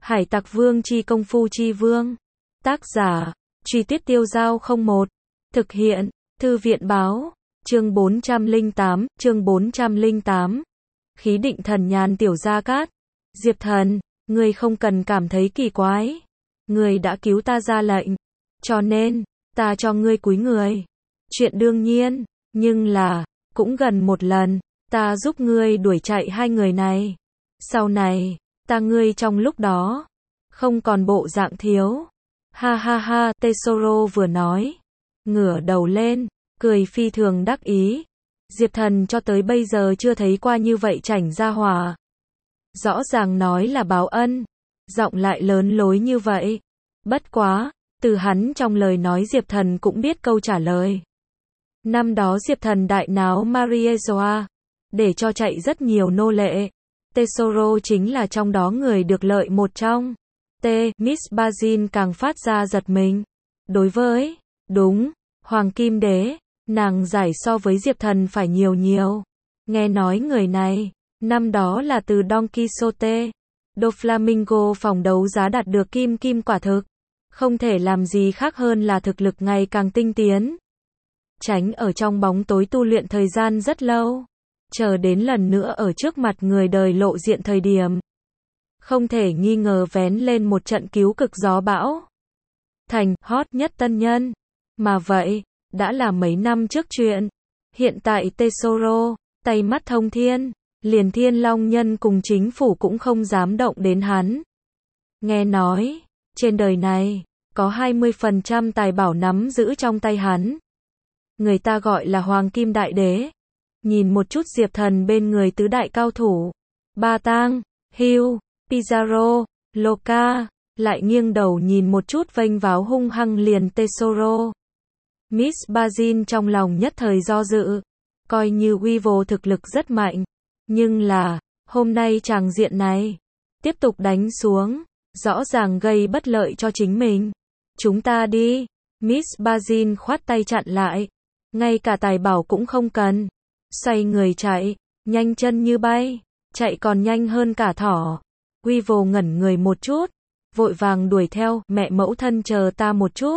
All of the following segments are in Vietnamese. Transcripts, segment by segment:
Hải Tặc Vương chi công phu chi vương. Tác giả, Truy Tuyết Tiêu Dao 01. Thực hiện, Thư viện Báo. Chương 408. Khí định thần nhàn tiểu gia cát. Diệp Thần, ngươi không cần cảm thấy kỳ quái. Ngươi đã cứu ta ra lệnh. Cho nên, ta cho ngươi cúi người. Chuyện đương nhiên, nhưng là, cũng gần một lần, ta giúp ngươi đuổi chạy hai người này. Sau này, ta ngươi trong lúc đó, không còn bộ dạng thiếu. Ha ha ha, Tesoro vừa nói, ngửa đầu lên, cười phi thường đắc ý. Diệp Thần cho tới bây giờ chưa thấy qua như vậy chảnh ra hỏa. Rõ ràng nói là báo ân, giọng lại lớn lối như vậy. Bất quá, từ hắn trong lời nói Diệp Thần cũng biết câu trả lời. Năm đó Diệp Thần đại náo Mariezoa, để cho chạy rất nhiều nô lệ. Tesoro chính là trong đó người được lợi một trong. Miss Bazin càng phát ra giật mình. Đối với, đúng, Hoàng Kim Đế, nàng giải so với Diệp Thần phải nhiều. Nghe nói người này, năm đó là từ Don Quixote, Doflamingo phòng đấu giá đạt được kim quả thực. Không thể làm gì khác hơn là thực lực ngày càng tinh tiến. Tránh ở trong bóng tối tu luyện thời gian rất lâu. Chờ đến lần nữa ở trước mặt người đời lộ diện thời điểm. Không thể nghi ngờ vén lên một trận cứu cực gió bão. Thành hot nhất tân nhân. Mà vậy, đã là mấy năm trước chuyện. Hiện tại Tesoro, tay mắt thông thiên, liền Thiên Long Nhân cùng chính phủ cũng không dám động đến hắn. Nghe nói, trên đời này, có 20% tài bảo nắm giữ trong tay hắn. Người ta gọi là Hoàng Kim Đại Đế. Nhìn một chút Diệp Thần bên người tứ đại cao thủ. Ba Tang, Hugh, Pizarro, Loca, lại nghiêng đầu nhìn một chút vênh váo hung hăng liền Tesoro. Miss Bazin trong lòng nhất thời do dự. Coi như Weevil thực lực rất mạnh. Nhưng là, hôm nay tràng diện này, tiếp tục đánh xuống, rõ ràng gây bất lợi cho chính mình. Chúng ta đi. Miss Bazin khoát tay chặn lại. Ngay cả tài bảo cũng không cần. Xoay người chạy, nhanh chân như bay, chạy còn nhanh hơn cả thỏ. Weevil ngẩn người một chút, vội vàng đuổi theo, mẹ mẫu thân chờ ta một chút.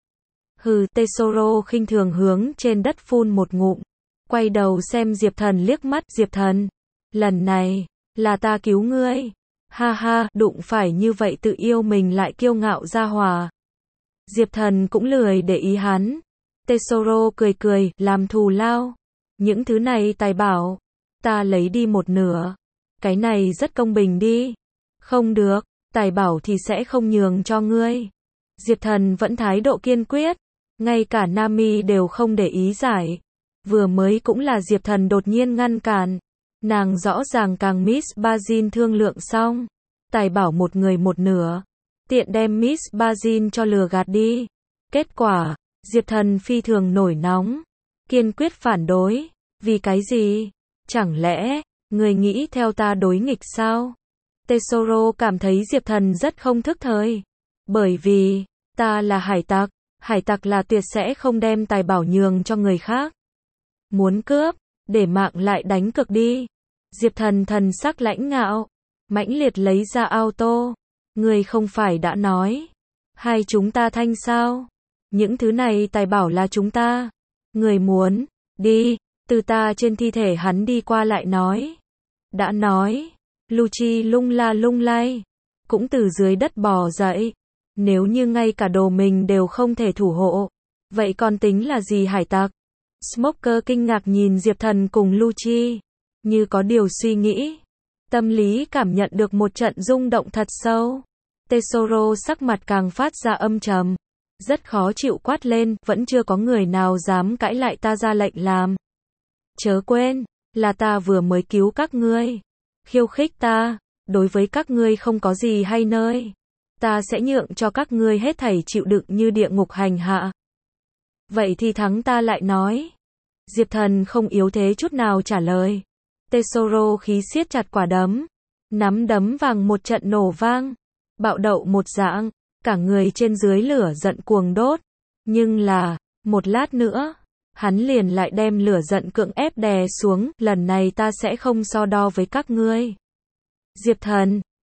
Hừ, Tesoro khinh thường hướng trên đất phun một ngụm, quay đầu xem Diệp Thần liếc mắt. Diệp Thần, lần này, là ta cứu ngươi. Ha ha, đụng phải như vậy tự yêu mình lại kiêu ngạo ra hòa. Diệp Thần cũng lười để ý hắn. Tesoro cười, làm thù lao. Những thứ này tài bảo, ta lấy đi một nửa. Cái này rất công bình đi. Không được, tài bảo thì sẽ không nhường cho ngươi. Diệp Thần vẫn thái độ kiên quyết. Ngay cả Nami đều không để ý giải. Vừa mới cũng là Diệp Thần đột nhiên ngăn cản. Nàng rõ ràng càng Miss Bazin thương lượng xong. Tài bảo một người một nửa. Tiện đem Miss Bazin cho lừa gạt đi. Kết quả, Diệp Thần phi thường nổi nóng. Kiên quyết phản đối. Vì cái gì? Chẳng lẽ, người nghĩ theo ta đối nghịch sao? Tesoro cảm thấy Diệp Thần rất không thức thời. Bởi vì, ta là hải tặc là tuyệt sẽ không đem tài bảo nhường cho người khác. Muốn cướp, để mạng lại đánh cược đi. Diệp Thần thần sắc lãnh ngạo, mãnh liệt lấy ra auto. Người không phải đã nói, hai chúng ta thanh sao? Những thứ này tài bảo là chúng ta. Người muốn, đi, từ ta trên thi thể hắn đi qua lại nói. Đã nói, Lucci lung la lung lay, cũng từ dưới đất bò dậy. Nếu như ngay cả đồ mình đều không thể thủ hộ, vậy còn tính là gì hải tặc? Smoker kinh ngạc nhìn Diệp Thần cùng Lucci, như có điều suy nghĩ. Tâm lý cảm nhận được một trận rung động thật sâu. Tesoro sắc mặt càng phát ra âm trầm. Rất khó chịu quát lên, vẫn chưa có người nào dám cãi lại ta ra lệnh làm. Chớ quên, là ta vừa mới cứu các ngươi. Khiêu khích ta, đối với các ngươi không có gì hay nơi. Ta sẽ nhượng cho các ngươi hết thảy chịu đựng như địa ngục hành hạ. Vậy thì thắng ta lại nói. Diệp Thần không yếu thế chút nào trả lời. Tesoro khí siết chặt quả đấm. Nắm đấm vàng một trận nổ vang. Bạo đậu một dạng. Cả người trên dưới lửa giận cuồng đốt. Nhưng là, một lát nữa, hắn liền lại đem lửa giận cưỡng ép đè xuống. Lần này ta sẽ không so đo với các ngươi. Diệp Thần,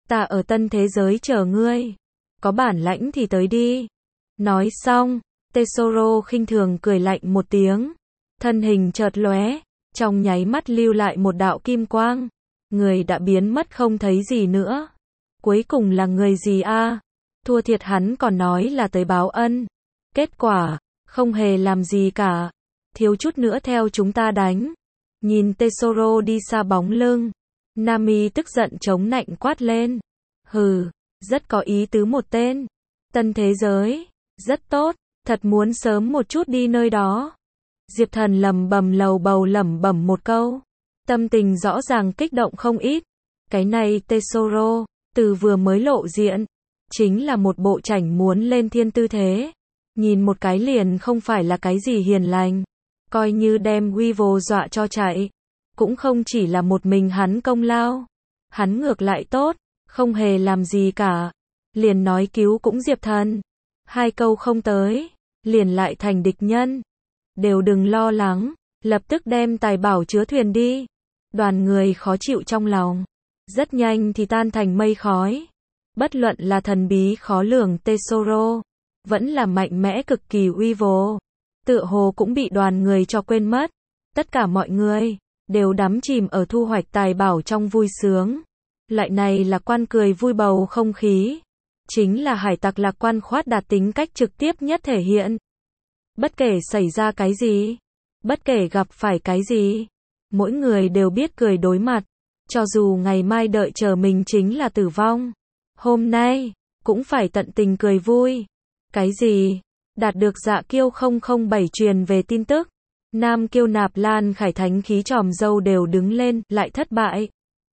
Ta ở tân thế giới chờ ngươi. Có bản lãnh thì tới đi. Nói xong, Tesoro khinh thường cười lạnh một tiếng. Thân hình chợt lóe, trong nháy mắt lưu lại một đạo kim quang. Người đã biến mất không thấy gì nữa. Cuối cùng là người gì a? Thua thiệt hắn còn nói là tới báo ân. Kết quả, không hề làm gì cả. Thiếu chút nữa theo chúng ta đánh. Nhìn Tesoro đi xa bóng lưng. Nami tức giận chống nạnh quát lên. Hừ, rất có ý tứ một tên. Tân thế giới, rất tốt, thật muốn sớm một chút đi nơi đó. Diệp Thần lẩm bẩm lầu bầu lẩm bẩm một câu. Tâm tình rõ ràng kích động không ít. Cái này Tesoro, từ vừa mới lộ diện, chính là một bộ chảnh muốn lên thiên tư thế. Nhìn một cái liền không phải là cái gì hiền lành. Coi như đem Weevil dọa cho chạy. Cũng không chỉ là một mình hắn công lao. Hắn ngược lại tốt, không hề làm gì cả. Liền nói cứu cũng Diệp Thần. 2 câu không tới, liền lại thành địch nhân. Đều đừng lo lắng, lập tức đem tài bảo chứa thuyền đi. Đoàn người khó chịu trong lòng. Rất nhanh thì tan thành mây khói. Bất luận là thần bí khó lường Tesoro, vẫn là mạnh mẽ cực kỳ Weevil, tựa hồ cũng bị đoàn người cho quên mất. Tất cả mọi người đều đắm chìm ở thu hoạch tài bảo trong vui sướng. Loại này là quan cười vui bầu không khí. Chính là hải tặc lạc quan khoát đạt tính cách trực tiếp nhất thể hiện. Bất kể xảy ra cái gì, bất kể gặp phải cái gì, mỗi người đều biết cười đối mặt. Cho dù ngày mai đợi chờ mình chính là tử vong, hôm nay cũng phải tận tình cười vui. Cái gì? Đạt được Dạ Kiêu 007 truyền về tin tức. Nam Kiêu Nạp Lan Khải Thánh khí tròm dâu đều đứng lên, lại thất bại.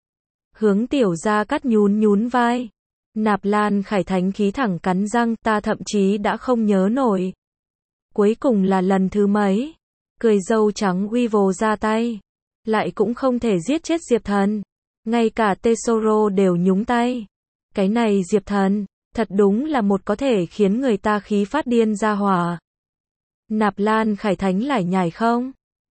Hướng Tiểu Gia Cát nhún nhún vai. Nạp Lan Khải Thánh khí thẳng cắn răng, ta thậm chí đã không nhớ nổi. Cuối cùng là lần thứ mấy? Cười dâu trắng Weevil ra tay. Lại cũng không thể giết chết Diệp Thần. Ngay cả Tesoro đều nhúng tay. Cái này Diệp Thần, thật đúng là một có thể khiến người ta khí phát điên ra hỏa. Nạp Lan Khải Thánh lải nhải không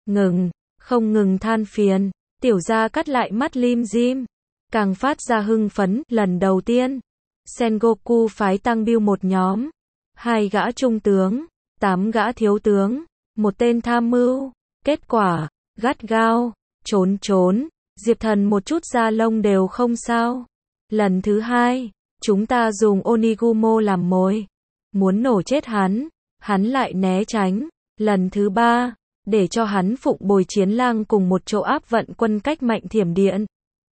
không ngừng than phiền. Tiểu Gia Cát lại mắt lim dim, càng phát ra hưng phấn. Lần đầu tiên, Sengoku phái tăng biêu một nhóm, 2 gã trung tướng, 8 gã thiếu tướng, 1 tên tham mưu. Kết quả, gắt gao, trốn. Diệp Thần một chút da lông đều không sao. Lần thứ 2, chúng ta dùng Onigumo làm mồi, muốn nổ chết hắn lại né tránh. Lần thứ 3, để cho hắn phụng bồi chiến lang cùng một chỗ áp vận quân cách mạnh thiểm điện.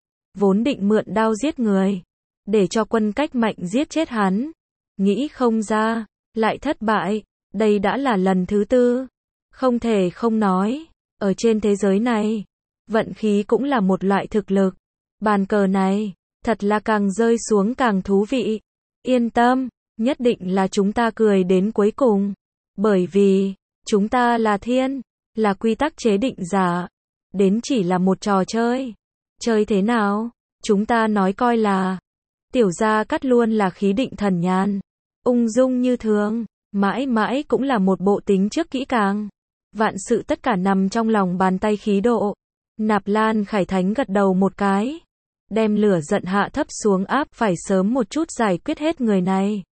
Vốn định mượn đao giết người, để cho quân cách mạnh giết chết hắn. Nghĩ không ra, lại thất bại. Đây đã là lần thứ 4. Không thể không nói, ở trên thế giới này, vận khí cũng là một loại thực lực. Bàn cờ này, thật là càng rơi xuống càng thú vị. Yên tâm, nhất định là chúng ta cười đến cuối cùng. Bởi vì, chúng ta là thiên, là quy tắc chế định giả. Đến chỉ là một trò chơi. Chơi thế nào? Chúng ta nói coi là. Tiểu Gia Cát luôn là khí định thần nhàn, ung dung như thường, mãi mãi cũng là một bộ tính trước kỹ càng. Vạn sự tất cả nằm trong lòng bàn tay khí độ. Nạp Lan Khải Thánh gật đầu một cái, đem lửa giận hạ thấp xuống áp, phải sớm một chút giải quyết hết người này.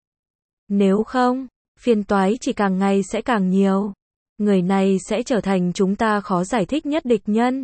Nếu không, phiền toái chỉ càng ngày sẽ càng nhiều. Người này sẽ trở thành chúng ta khó giải thích nhất địch nhân.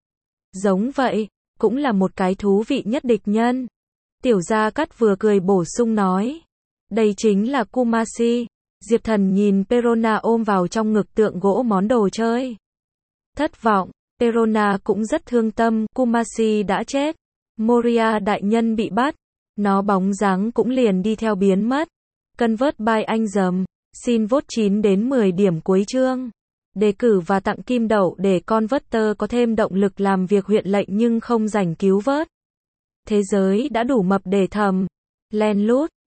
Giống vậy, cũng là một cái thú vị nhất địch nhân. Tiểu Gia Cát vừa cười bổ sung nói. Đây chính là Kumashi. Diệp Thần nhìn Perona ôm vào trong ngực tượng gỗ món đồ chơi. Thất vọng, Perona cũng rất thương tâm, Kumashi đã chết. Moria đại nhân bị bắt. Nó bóng dáng cũng liền đi theo biến mất. Convert by anh dầm. Xin vote 9 đến 10 điểm cuối chương. Đề cử và tặng kim đậu để Converter có thêm động lực làm việc huyện lệnh nhưng không rảnh cứu vớt. Thế giới đã đủ mập để thầm. Len lút.